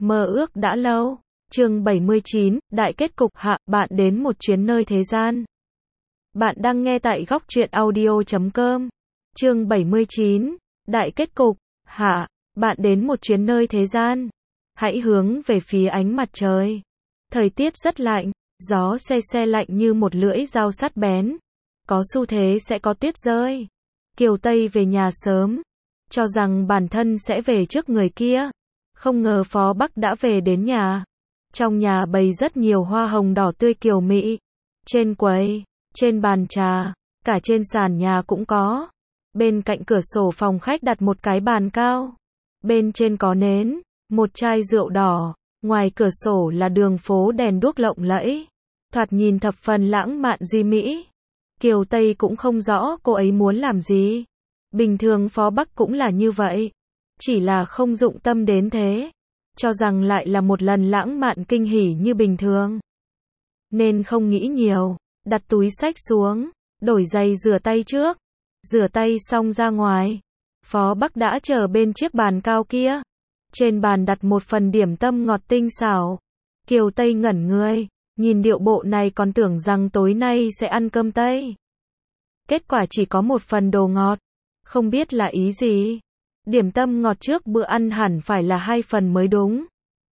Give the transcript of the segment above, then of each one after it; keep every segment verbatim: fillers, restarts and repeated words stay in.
Mơ ước đã lâu. Chương bảy mươi chín, Đại kết cục hạ, bạn đến một chuyến nơi thế gian. Bạn đang nghe tại góc truyện audio chấm com. Chương bảy mươi chín, Đại kết cục hạ, bạn đến một chuyến nơi thế gian. Hãy hướng về phía ánh mặt trời. Thời tiết rất lạnh, gió se se lạnh như một lưỡi dao sắc bén. Có xu thế sẽ có tuyết rơi. Kiều Tây về nhà sớm, cho rằng bản thân sẽ về trước người kia. Không ngờ Phó Bắc đã về đến nhà. Trong nhà bày rất nhiều hoa hồng đỏ tươi kiều mỹ. Trên quầy, trên bàn trà, cả trên sàn nhà cũng có. Bên cạnh cửa sổ phòng khách đặt một cái bàn cao. Bên trên có nến, một chai rượu đỏ. Ngoài cửa sổ là đường phố đèn đuốc lộng lẫy. Thoạt nhìn thập phần lãng mạn duy mỹ. Kiều Tây cũng không rõ cô ấy muốn làm gì. Bình thường Phó Bắc cũng là như vậy. Chỉ là không dụng tâm đến thế. Cho rằng lại là một lần lãng mạn kinh hỉ như bình thường. Nên không nghĩ nhiều. Đặt túi xách xuống. Đổi giày rửa tay trước. Rửa tay xong ra ngoài. Phó Bắc đã chờ bên chiếc bàn cao kia. Trên bàn đặt một phần điểm tâm ngọt tinh xảo. Kiều Tây ngẩn người. Nhìn điệu bộ này còn tưởng rằng tối nay sẽ ăn cơm Tây. Kết quả chỉ có một phần đồ ngọt. Không biết là ý gì. Điểm tâm ngọt trước bữa ăn hẳn phải là hai phần mới đúng.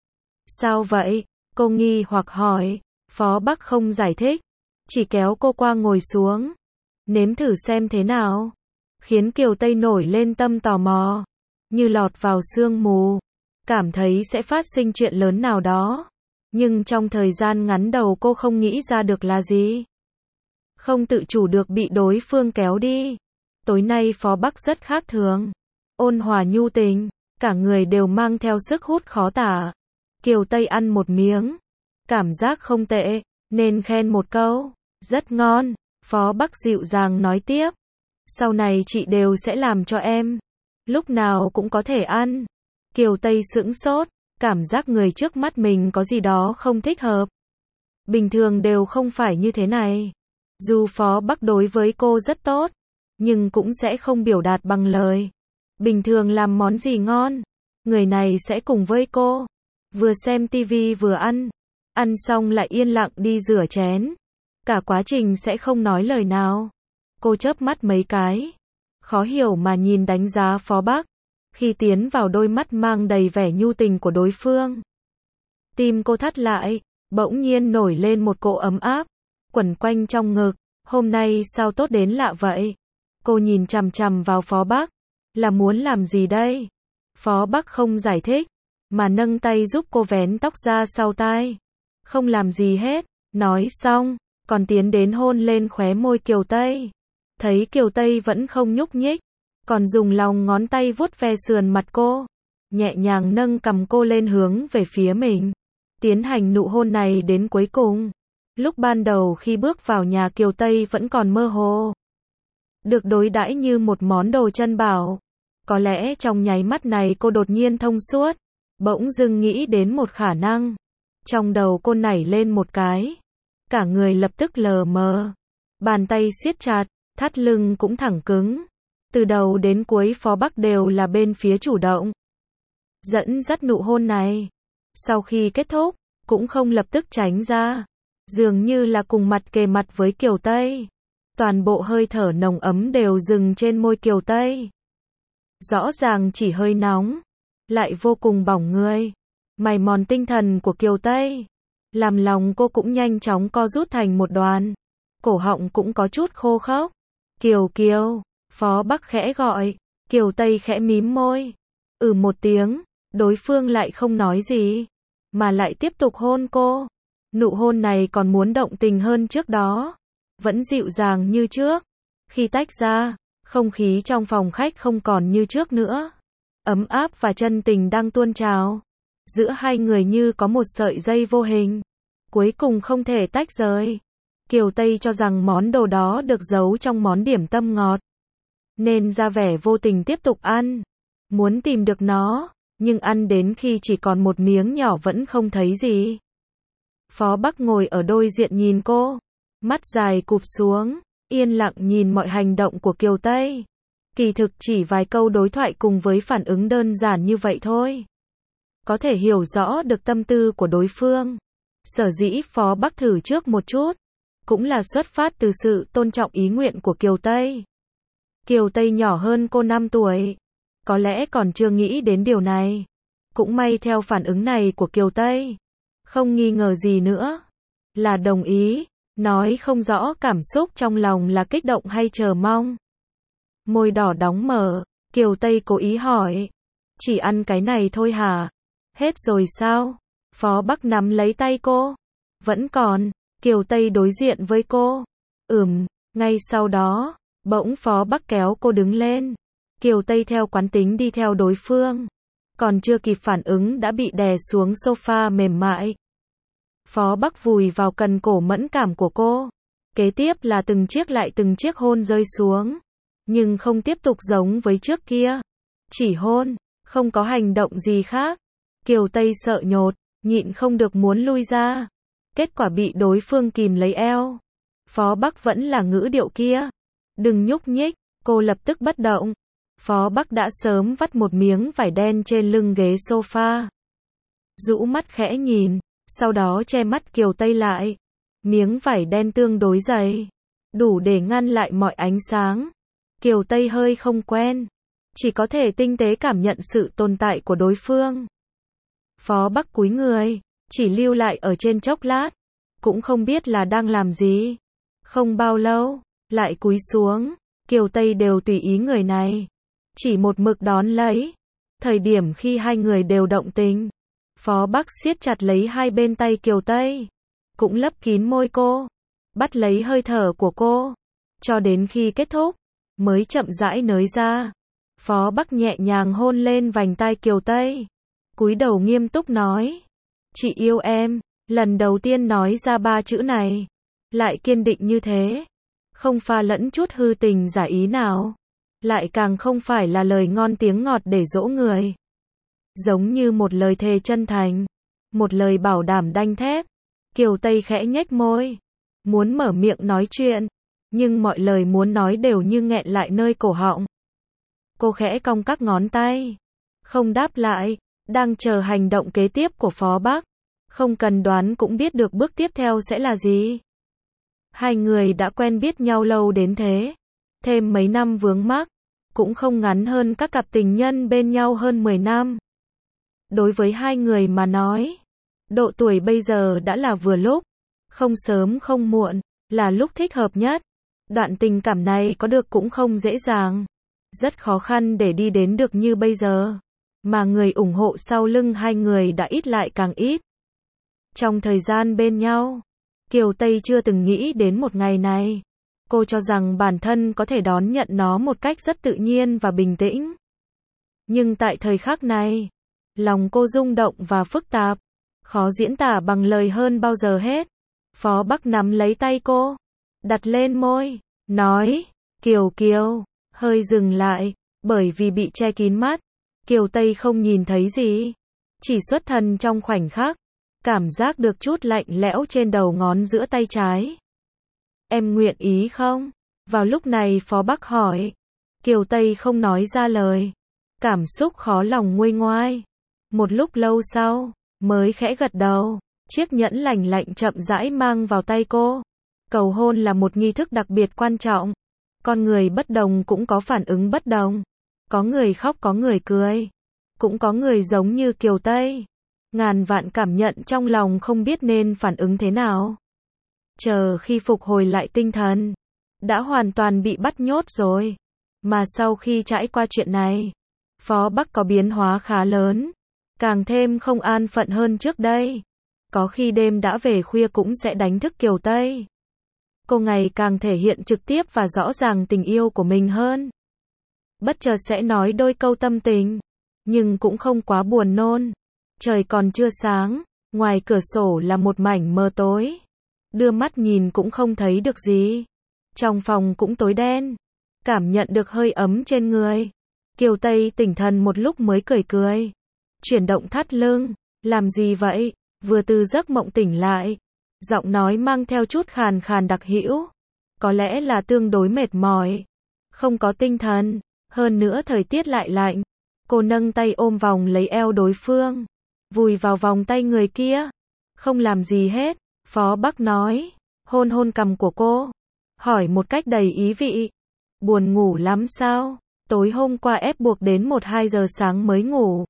Sao vậy? Cô nghi hoặc hỏi. Phó Bắc không giải thích. Chỉ kéo cô qua ngồi xuống. Nếm thử xem thế nào. Khiến Kiều Tây nổi lên tâm tò mò. Như lọt vào sương mù. Cảm thấy sẽ phát sinh chuyện lớn nào đó. Nhưng trong thời gian ngắn đầu cô không nghĩ ra được là gì. Không tự chủ được bị đối phương kéo đi. Tối nay Phó Bắc rất khác thường. Ôn hòa nhu tình, cả người đều mang theo sức hút khó tả. Kiều Tây ăn một miếng. Cảm giác không tệ, nên khen một câu. Rất ngon. Phó Bắc dịu dàng nói tiếp. Sau này chị đều sẽ làm cho em. Lúc nào cũng có thể ăn. Kiều Tây sững sốt. Cảm giác người trước mắt mình có gì đó không thích hợp. Bình thường đều không phải như thế này. Dù Phó Bắc đối với cô rất tốt, nhưng cũng sẽ không biểu đạt bằng lời. Bình thường làm món gì ngon, người này sẽ cùng với cô. Vừa xem tivi vừa ăn. Ăn xong lại yên lặng đi rửa chén. Cả quá trình sẽ không nói lời nào. Cô chớp mắt mấy cái. Khó hiểu mà nhìn đánh giá Phó Bắc. Khi tiến vào đôi mắt mang đầy vẻ nhu tình của đối phương. Tim cô thắt lại, bỗng nhiên nổi lên một cỗ ấm áp, quẩn quanh trong ngực. Hôm nay sao tốt đến lạ vậy? Cô nhìn chằm chằm vào Phó Bắc. Là muốn làm gì đây? Phó Bắc không giải thích, mà nâng tay giúp cô vén tóc ra sau tai. Không làm gì hết, nói xong, còn tiến đến hôn lên khóe môi Kiều Tây. Thấy Kiều Tây vẫn không nhúc nhích, còn dùng lòng ngón tay vuốt ve sườn mặt cô, nhẹ nhàng nâng cằm cô lên hướng về phía mình. Tiến hành nụ hôn này đến cuối cùng. Lúc ban đầu khi bước vào nhà Kiều Tây vẫn còn mơ hồ. Được đối đãi như một món đồ chân bảo. Có lẽ trong nháy mắt này cô đột nhiên thông suốt. Bỗng dưng nghĩ đến một khả năng. Trong đầu cô nảy lên một cái. Cả người lập tức lờ mờ. Bàn tay siết chặt, thắt lưng cũng thẳng cứng. Từ đầu đến cuối Phó Bắc đều là bên phía chủ động. Dẫn dắt nụ hôn này. Sau khi kết thúc, cũng không lập tức tránh ra. Dường như là cùng mặt kề mặt với Kiều Tây. Toàn bộ hơi thở nồng ấm đều dừng trên môi Kiều Tây. Rõ ràng chỉ hơi nóng, lại vô cùng bỏng người. Mài mòn tinh thần của Kiều Tây. Làm lòng cô cũng nhanh chóng co rút thành một đoàn. Cổ họng cũng có chút khô khốc. Kiều Kiều, Phó Bắc khẽ gọi. Kiều Tây khẽ mím môi. Ừ một tiếng, đối phương lại không nói gì. Mà lại tiếp tục hôn cô. Nụ hôn này còn muốn động tình hơn trước đó. Vẫn dịu dàng như trước. Khi tách ra, không khí trong phòng khách không còn như trước nữa. Ấm áp và chân tình đang tuôn trào. Giữa hai người như có một sợi dây vô hình. Cuối cùng không thể tách rời. Kiều Tây cho rằng món đồ đó được giấu trong món điểm tâm ngọt. Nên ra vẻ vô tình tiếp tục ăn. Muốn tìm được nó, nhưng ăn đến khi chỉ còn một miếng nhỏ vẫn không thấy gì. Phó Bắc ngồi ở đối diện nhìn cô. Mắt dài cụp xuống, yên lặng nhìn mọi hành động của Kiều Tây. Kỳ thực chỉ vài câu đối thoại cùng với phản ứng đơn giản như vậy thôi. có thể hiểu rõ được tâm tư của đối phương. Sở dĩ Phó Bắc thử trước một chút, cũng là xuất phát từ sự tôn trọng ý nguyện của Kiều Tây. Kiều Tây nhỏ hơn cô năm tuổi, có lẽ còn chưa nghĩ đến điều này. Cũng may theo phản ứng này của Kiều Tây, không nghi ngờ gì nữa, là đồng ý, nói không rõ cảm xúc trong lòng là kích động hay chờ mong. Môi đỏ đóng mở, Kiều Tây cố ý hỏi, chỉ ăn cái này thôi hả? Hết rồi sao? Phó Bắc nắm lấy tay cô. Vẫn còn. Kiều Tây đối diện với cô. Ừm, ngay sau đó, bỗng Phó Bắc kéo cô đứng lên. Kiều Tây theo quán tính đi theo đối phương. Còn chưa kịp phản ứng đã bị đè xuống sofa mềm mại. Phó Bắc vùi vào cần cổ mẫn cảm của cô. Kế tiếp là từng chiếc lại từng chiếc hôn rơi xuống. Nhưng không tiếp tục giống với trước kia. Chỉ hôn, không có hành động gì khác. Kiều Tây sợ nhột, nhịn không được muốn lui ra. Kết quả bị đối phương kìm lấy eo. Phó Bắc vẫn là ngữ điệu kia. Đừng nhúc nhích, cô lập tức bất động. Phó Bắc đã sớm vắt một miếng vải đen trên lưng ghế sofa. Rũ mắt khẽ nhìn, sau đó che mắt Kiều Tây lại. Miếng vải đen tương đối dày, đủ để ngăn lại mọi ánh sáng. Kiều Tây hơi không quen, chỉ có thể tinh tế cảm nhận sự tồn tại của đối phương. Phó Bắc cúi người, chỉ lưu lại ở trên chốc lát, cũng không biết là đang làm gì. Không bao lâu, lại cúi xuống, Kiều Tây đều tùy ý người này, chỉ một mực đón lấy. Thời điểm khi hai người đều động tình, Phó Bắc siết chặt lấy hai bên tay Kiều Tây, cũng lấp kín môi cô, bắt lấy hơi thở của cô, cho đến khi kết thúc, mới chậm rãi nới ra. Phó Bắc nhẹ nhàng hôn lên vành tai Kiều Tây, cúi đầu nghiêm túc nói, chị yêu em. Lần đầu tiên nói ra ba chữ này, lại kiên định như thế, không pha lẫn chút hư tình giả ý nào, lại càng không phải là lời ngon tiếng ngọt để dỗ người. Giống như một lời thề chân thành, một lời bảo đảm đanh thép. Kiều Tây khẽ nhếch môi, muốn mở miệng nói chuyện, nhưng mọi lời muốn nói đều như nghẹn lại nơi cổ họng. Cô khẽ cong các ngón tay, không đáp lại, đang chờ hành động kế tiếp của Phó Bắc. Không cần đoán cũng biết được bước tiếp theo sẽ là gì. Hai người đã quen biết nhau lâu đến thế, thêm mấy năm vướng mắc, cũng không ngắn hơn các cặp tình nhân bên nhau hơn mười năm. Đối với hai người mà nói, độ tuổi bây giờ đã là vừa lúc, không sớm không muộn, là lúc thích hợp nhất. Đoạn tình cảm này có được cũng không dễ dàng, rất khó khăn để đi đến được như bây giờ, mà người ủng hộ sau lưng hai người đã ít lại càng ít. Trong thời gian bên nhau, Kiều Tây chưa từng nghĩ đến một ngày này. Cô cho rằng bản thân có thể đón nhận nó một cách rất tự nhiên và bình tĩnh. Nhưng tại thời khắc này, lòng cô rung động và phức tạp, khó diễn tả bằng lời hơn bao giờ hết. Phó Bắc nắm lấy tay cô, đặt lên môi, nói, Kiều Kiều, hơi dừng lại, bởi vì bị che kín mắt, Kiều Tây không nhìn thấy gì, chỉ xuất thần trong khoảnh khắc, cảm giác được chút lạnh lẽo trên đầu ngón giữa tay trái. Em nguyện ý không? Vào lúc này Phó Bắc hỏi. Kiều Tây không nói ra lời, cảm xúc khó lòng nguôi ngoai. Một lúc lâu sau, mới khẽ gật đầu. Chiếc nhẫn lành lạnh chậm rãi mang vào tay cô. Cầu hôn là một nghi thức đặc biệt quan trọng. Con người bất đồng cũng có phản ứng bất đồng. Có người khóc có người cười. Cũng có người giống như Kiều Tây, ngàn vạn cảm nhận trong lòng không biết nên phản ứng thế nào. Chờ khi phục hồi lại tinh thần, đã hoàn toàn bị bắt nhốt rồi. Mà sau khi trải qua chuyện này, Phó Bắc có biến hóa khá lớn, càng thêm không an phận hơn trước đây. Có khi đêm đã về khuya cũng sẽ đánh thức Kiều Tây. Cô ngày càng thể hiện trực tiếp và rõ ràng tình yêu của mình hơn. Bất chợt sẽ nói đôi câu tâm tình, nhưng cũng không quá buồn nôn. Trời còn chưa sáng, ngoài cửa sổ là một mảnh mờ tối. Đưa mắt nhìn cũng không thấy được gì. Trong phòng cũng tối đen. Cảm nhận được hơi ấm trên người. Kiều Tây tỉnh thần một lúc mới cười cười. Chuyển động thắt lưng. Làm gì vậy? Vừa từ giấc mộng tỉnh lại. Giọng nói mang theo chút khàn khàn đặc hữu. Có lẽ là tương đối mệt mỏi. Không có tinh thần. Hơn nữa thời tiết lại lạnh. Cô nâng tay ôm vòng lấy eo đối phương. vùi vào vòng tay người kia. Không làm gì hết, Phó Bắc nói, hôn hôn cằm của cô, hỏi một cách đầy ý vị. Buồn ngủ lắm sao? Tối hôm qua ép buộc đến một hai giờ sáng mới ngủ.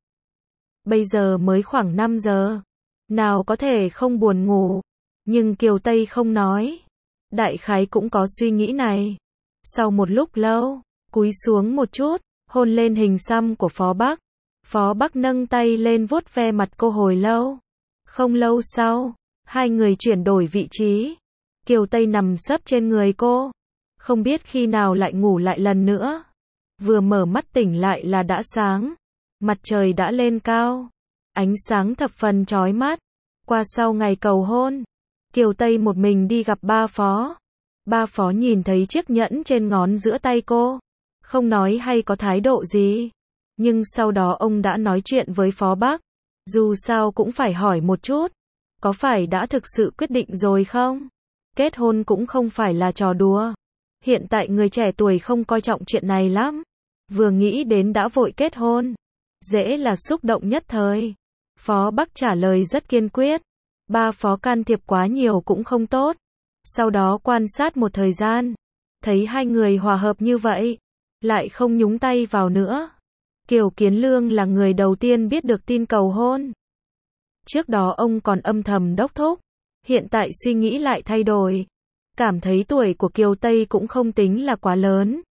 Bây giờ mới khoảng năm giờ. Nào có thể không buồn ngủ. Nhưng Kiều Tây không nói. Đại khái cũng có suy nghĩ này. Sau một lúc lâu, cúi xuống một chút, hôn lên hình xăm của Phó Bắc. Phó Bắc nâng tay lên vuốt ve mặt cô hồi lâu. Không lâu sau, hai người chuyển đổi vị trí. Kiều Tây nằm sấp trên người cô. Không biết khi nào lại ngủ lại lần nữa. Vừa mở mắt tỉnh lại là đã sáng. Mặt trời đã lên cao. Ánh sáng thập phần chói mắt. Qua sau ngày cầu hôn, Kiều Tây một mình đi gặp ba Phó. Ba Phó nhìn thấy chiếc nhẫn trên ngón giữa tay cô. Không nói hay có thái độ gì. Nhưng sau đó ông đã nói chuyện với Phó Bắc. Dù sao cũng phải hỏi một chút. Có phải đã thực sự quyết định rồi không? Kết hôn cũng không phải là trò đùa. Hiện tại người trẻ tuổi không coi trọng chuyện này lắm. Vừa nghĩ đến đã vội kết hôn. Dễ là xúc động nhất thời. Phó Bắc trả lời rất kiên quyết. Ba Phó can thiệp quá nhiều cũng không tốt. Sau đó quan sát một thời gian. Thấy hai người hòa hợp như vậy. Lại không nhúng tay vào nữa. Kiều Kiến Lương là người đầu tiên biết được tin cầu hôn. Trước đó ông còn âm thầm đốc thúc. Hiện tại suy nghĩ lại thay đổi. Cảm thấy tuổi của Kiều Tây cũng không tính là quá lớn.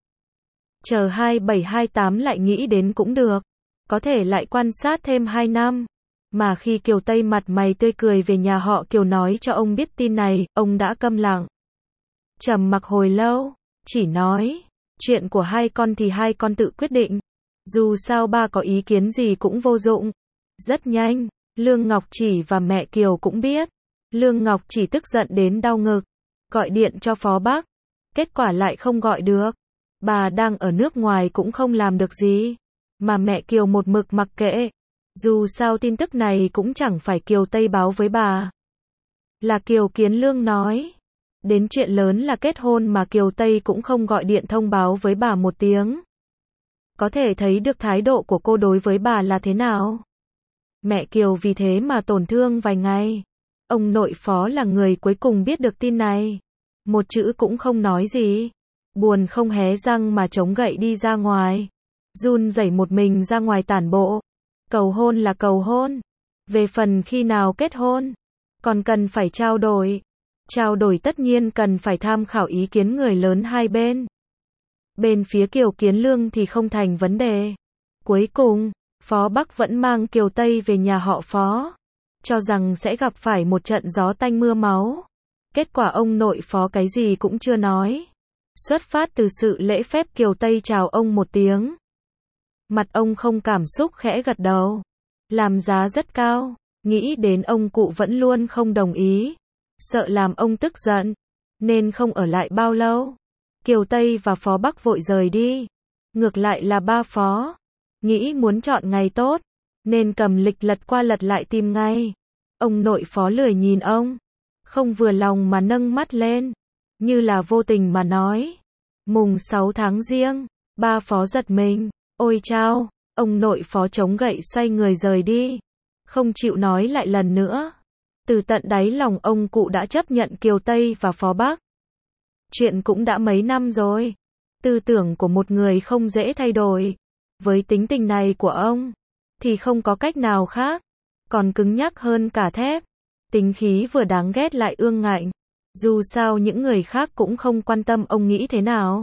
Chờ hai bảy hai tám lại nghĩ đến cũng được. Có thể lại quan sát thêm hai năm. Mà khi Kiều Tây mặt mày tươi cười về nhà họ Kiều nói cho ông biết tin này, ông đã câm lặng. Trầm mặc hồi lâu, chỉ nói, chuyện của hai con thì hai con tự quyết định. Dù sao ba có ý kiến gì cũng vô dụng. Rất nhanh, Lương Ngọc Chỉ và mẹ Kiều cũng biết. Lương Ngọc Chỉ tức giận đến đau ngực. Gọi điện cho Phó Bắc. Kết quả lại không gọi được. Bà đang ở nước ngoài cũng không làm được gì. Mà mẹ Kiều một mực mặc kệ. Dù sao tin tức này cũng chẳng phải Kiều Tây báo với bà. Là Kiều Kiến Lương nói. Đến chuyện lớn là kết hôn mà Kiều Tây cũng không gọi điện thông báo với bà một tiếng. Có thể thấy được thái độ của cô đối với bà là thế nào. Mẹ Kiều vì thế mà tổn thương vài ngày. Ông nội Phó là người cuối cùng biết được tin này. Một chữ cũng không nói gì. Buồn không hé răng mà chống gậy đi ra ngoài. Run rẩy một mình ra ngoài tản bộ. Cầu hôn là cầu hôn. Về phần khi nào kết hôn, còn cần phải trao đổi. Trao đổi tất nhiên cần phải tham khảo ý kiến người lớn hai bên. Bên phía Kiều Kiến Lương thì không thành vấn đề. Cuối cùng, Phó Bắc vẫn mang Kiều Tây về nhà họ Phó. Cho rằng sẽ gặp phải một trận gió tanh mưa máu. Kết quả ông nội Phó cái gì cũng chưa nói. Xuất phát từ sự lễ phép Kiều Tây chào ông một tiếng. Mặt ông không cảm xúc khẽ gật đầu. Làm giá rất cao. Nghĩ đến ông cụ vẫn luôn không đồng ý. Sợ làm ông tức giận. Nên không ở lại bao lâu. Kiều Tây và Phó Bắc vội rời đi. Ngược lại là ba Phó. Nghĩ muốn chọn ngày tốt. Nên cầm lịch lật qua lật lại tìm ngay. Ông nội Phó lười nhìn ông. Không vừa lòng mà nâng mắt lên. Như là vô tình mà nói. Mùng sáu tháng Giêng. Ba Phó giật mình. Ôi chao. Ông nội Phó chống gậy xoay người rời đi. Không chịu nói lại lần nữa. Từ tận đáy lòng ông cụ đã chấp nhận Kiều Tây và Phó Bắc. Chuyện cũng đã mấy năm rồi. Tư tưởng của một người không dễ thay đổi. Với tính tình này của ông, thì không có cách nào khác. Còn cứng nhắc hơn cả thép. Tính khí vừa đáng ghét lại ương ngạnh. Dù sao những người khác cũng không quan tâm ông nghĩ thế nào.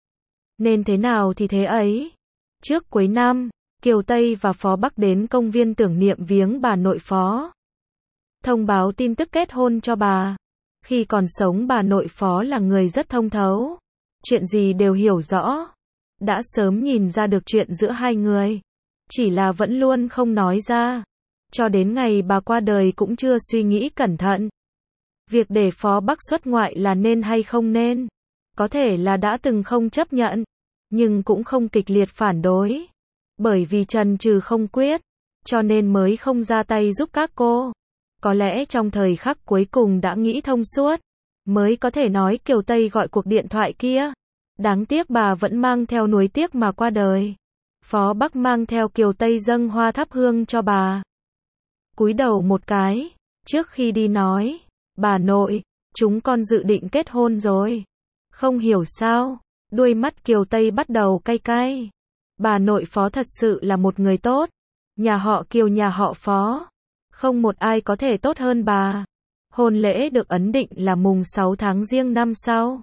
Nên thế nào thì thế ấy. Trước cuối năm, Kiều Tây và Phó Bắc đến công viên tưởng niệm viếng bà nội Phó. Thông báo tin tức kết hôn cho bà. Khi còn sống bà nội Phó là người rất thông thấu. Chuyện gì đều hiểu rõ. Đã sớm nhìn ra được chuyện giữa hai người. Chỉ là vẫn luôn không nói ra. Cho đến ngày bà qua đời cũng chưa suy nghĩ cẩn thận. Việc để Phó Bắc xuất ngoại là nên hay không nên. Có thể là đã từng không chấp nhận. Nhưng cũng không kịch liệt phản đối. Bởi vì chần chừ không quyết. Cho nên mới không ra tay giúp các cô. Có lẽ trong thời khắc cuối cùng đã nghĩ thông suốt. Mới có thể nói Kiều Tây gọi cuộc điện thoại kia. Đáng tiếc bà vẫn mang theo nuối tiếc mà qua đời. Phó Bắc mang theo Kiều Tây dâng hoa thắp hương cho bà. cúi đầu một cái, trước khi đi nói, bà nội, chúng con dự định kết hôn rồi. Không hiểu sao, đuôi mắt Kiều Tây bắt đầu cay cay. Bà nội Phó thật sự là một người tốt. Nhà họ Kiều nhà họ Phó, không một ai có thể tốt hơn bà. Hôn lễ được ấn định là mùng sáu tháng Giêng năm sau.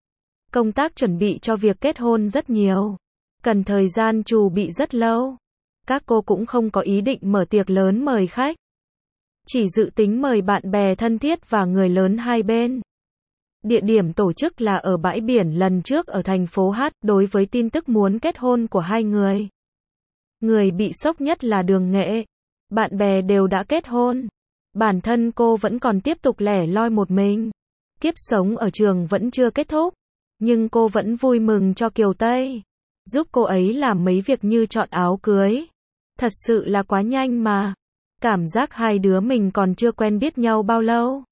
Công tác chuẩn bị cho việc kết hôn rất nhiều, cần thời gian chuẩn bị rất lâu. Các cô cũng không có ý định mở tiệc lớn mời khách, chỉ dự tính mời bạn bè thân thiết và người lớn hai bên. Địa điểm tổ chức là ở bãi biển lần trước ở thành phố Hát. Đối với tin tức muốn kết hôn của hai người, người bị sốc nhất là Đường Nghệ. Bạn bè đều đã kết hôn, bản thân cô vẫn còn tiếp tục lẻ loi một mình. Kiếp sống ở trường vẫn chưa kết thúc, nhưng cô vẫn vui mừng cho Kiều Tây, giúp cô ấy làm mấy việc như chọn áo cưới. Thật sự là quá nhanh mà. Cảm giác hai đứa mình còn chưa quen biết nhau bao lâu,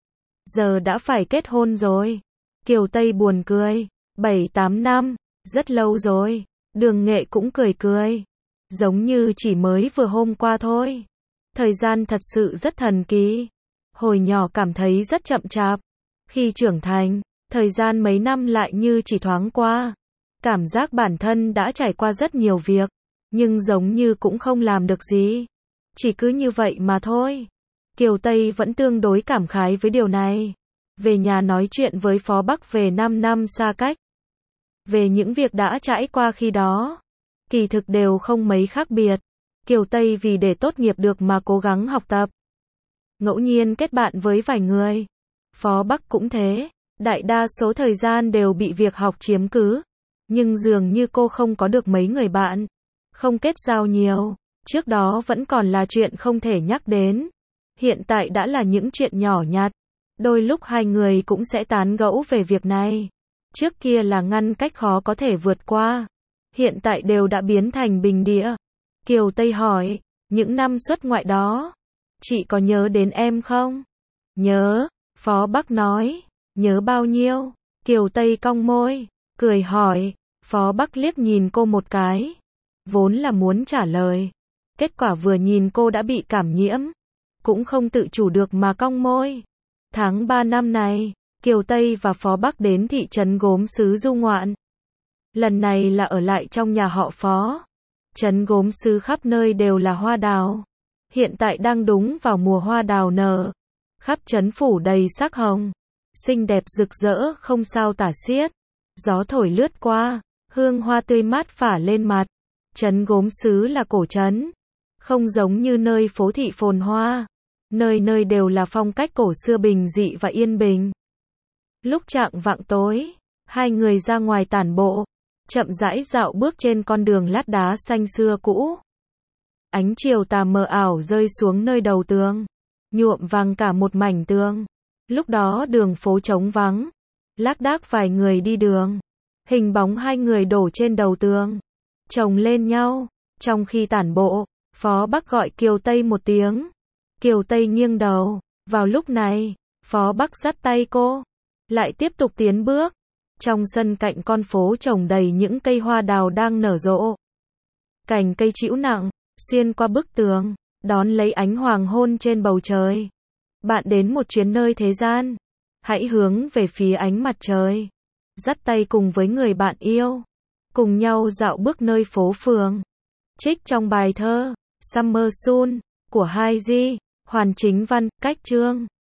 giờ đã phải kết hôn rồi. Kiều Tây buồn cười. bảy tám năm, rất lâu rồi. Đường Nghệ cũng cười cười, giống như chỉ mới vừa hôm qua thôi. Thời gian thật sự rất thần kỳ. Hồi nhỏ cảm thấy rất chậm chạp. Khi trưởng thành, thời gian mấy năm lại như chỉ thoáng qua. Cảm giác bản thân đã trải qua rất nhiều việc, nhưng giống như cũng không làm được gì. Chỉ cứ như vậy mà thôi. Kiều Tây vẫn tương đối cảm khái với điều này. Về nhà nói chuyện với Phó Bắc về năm năm xa cách, về những việc đã trải qua khi đó, kỳ thực đều không mấy khác biệt. Kiều Tây vì để tốt nghiệp được mà cố gắng học tập, ngẫu nhiên kết bạn với vài người. Phó Bắc cũng thế, đại đa số thời gian đều bị việc học chiếm cứ. Nhưng dường như cô không có được mấy người bạn, không kết giao nhiều. Trước đó vẫn còn là chuyện không thể nhắc đến, hiện tại đã là những chuyện nhỏ nhặt. Đôi lúc hai người cũng sẽ tán gẫu về việc này. Trước kia là ngăn cách khó có thể vượt qua, hiện tại đều đã biến thành bình địa. Kiều Tây hỏi, những năm xuất ngoại đó, chị có nhớ đến em không? Nhớ, Phó Bắc nói. Nhớ bao nhiêu? Kiều Tây cong môi, cười hỏi. Phó Bắc liếc nhìn cô một cái, vốn là muốn trả lời, kết quả vừa nhìn cô đã bị cảm nhiễm, cũng không tự chủ được mà cong môi. Tháng ba năm này, Kiều Tây và Phó Bắc đến thị trấn Gốm Sứ du ngoạn. Lần này là ở lại trong nhà họ Phó. Trấn Gốm Sứ khắp nơi đều là hoa đào. Hiện tại đang đúng vào mùa hoa đào nở. Khắp trấn phủ đầy sắc hồng, xinh đẹp rực rỡ không sao tả xiết. Gió thổi lướt qua, hương hoa tươi mát phả lên mặt. Trấn Gốm Sứ là cổ trấn, không giống như nơi phố thị phồn hoa. Nơi nơi đều là phong cách cổ xưa bình dị và yên bình. Lúc chạng vạng tối, hai người ra ngoài tản bộ, chậm rãi dạo bước trên con đường lát đá xanh xưa cũ. Ánh chiều tà mờ ảo rơi xuống nơi đầu tường, nhuộm vàng cả một mảnh tường. Lúc đó đường phố trống vắng, lác đác vài người đi đường. Hình bóng hai người đổ trên đầu tường, chồng lên nhau. Trong khi tản bộ, Phó Bắc gọi Kiều Tây một tiếng. Kiều Tây nghiêng đầu. Vào lúc này, Phó Bắc dắt tay cô, lại tiếp tục tiến bước. Trong sân cạnh con phố trồng đầy những cây hoa đào đang nở rộ. Cành cây trĩu nặng, xuyên qua bức tường, đón lấy ánh hoàng hôn trên bầu trời. Bạn đến một chuyến nơi thế gian, hãy hướng về phía ánh mặt trời. Dắt tay cùng với người bạn yêu, cùng nhau dạo bước nơi phố phường. Trích trong bài thơ Summer Sun của Hai Di, Hoàn Chính Văn, cách chương.